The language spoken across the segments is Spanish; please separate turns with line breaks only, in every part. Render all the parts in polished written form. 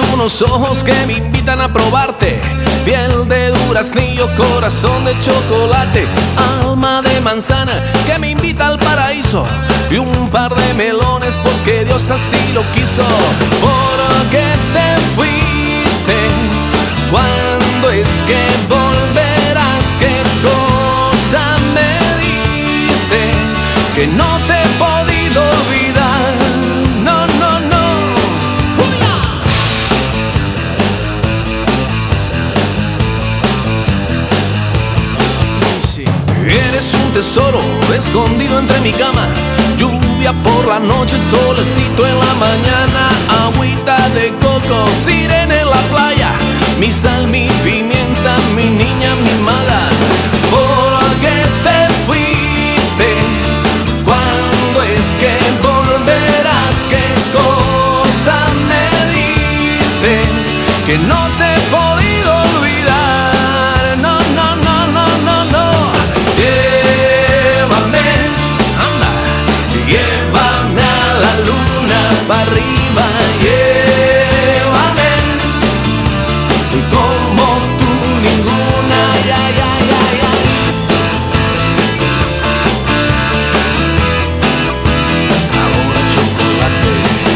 unos ojos que me invitan a probarte, piel de duraznillo, corazón de chocolate, alma de manzana que me invita al paraíso, y un par de melones porque Dios así lo quiso. ¿Por qué te fuiste? ¿Cuándo es que volverás? ¿Qué cosa me diste que no te he podido olvidar? No, no, no. Sí. Eres un tesoro escondido entre mi cama, lluvia por la noche, solecito en la mañana, agüita de coco, sirena en la playa, mi sal, mi pimienta, mi niña mimada. ¿Por qué te fuiste? ¿Cuándo es que volverás? ¿Qué cosa me diste que no te he podido olvidar? No, no, no, no, no, no. Llévame, anda, llévame a la luna para arriba, llévame como tú ninguna, ya, ya, ya, ya. Sabor a chocolate.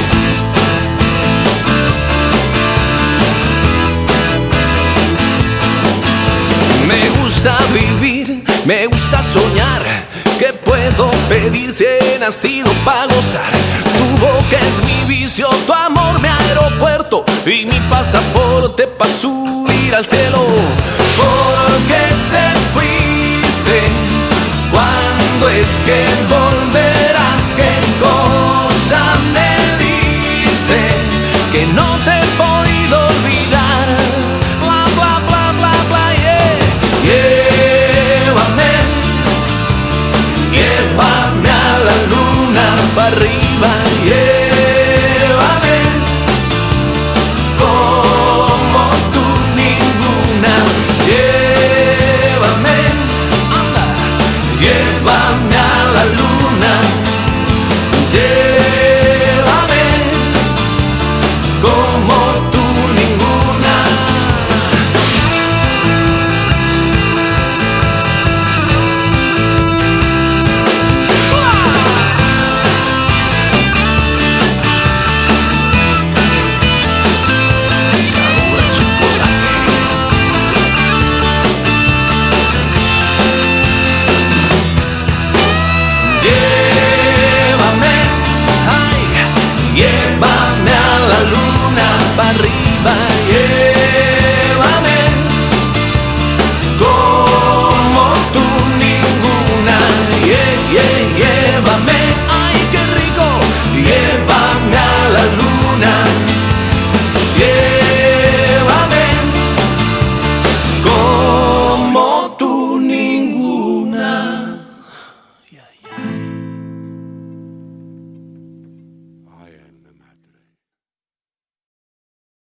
Me gusta vivir, me gusta soñar. ¿Qué puedo pedir si he nacido para gozar? Tu boca es mi vicio, tu amor mi aeropuerto y mi pasaporte para subir al cielo. ¿Por qué te fuiste? ¿Cuándo es que volverás? ¿Qué cosa me diste que no te he podido olvidar? Bla, bla, bla, bla, bla, yeah. Llévame, llévame a la luna para arriba, llévame como tú ninguna, llévame, anda, llévame a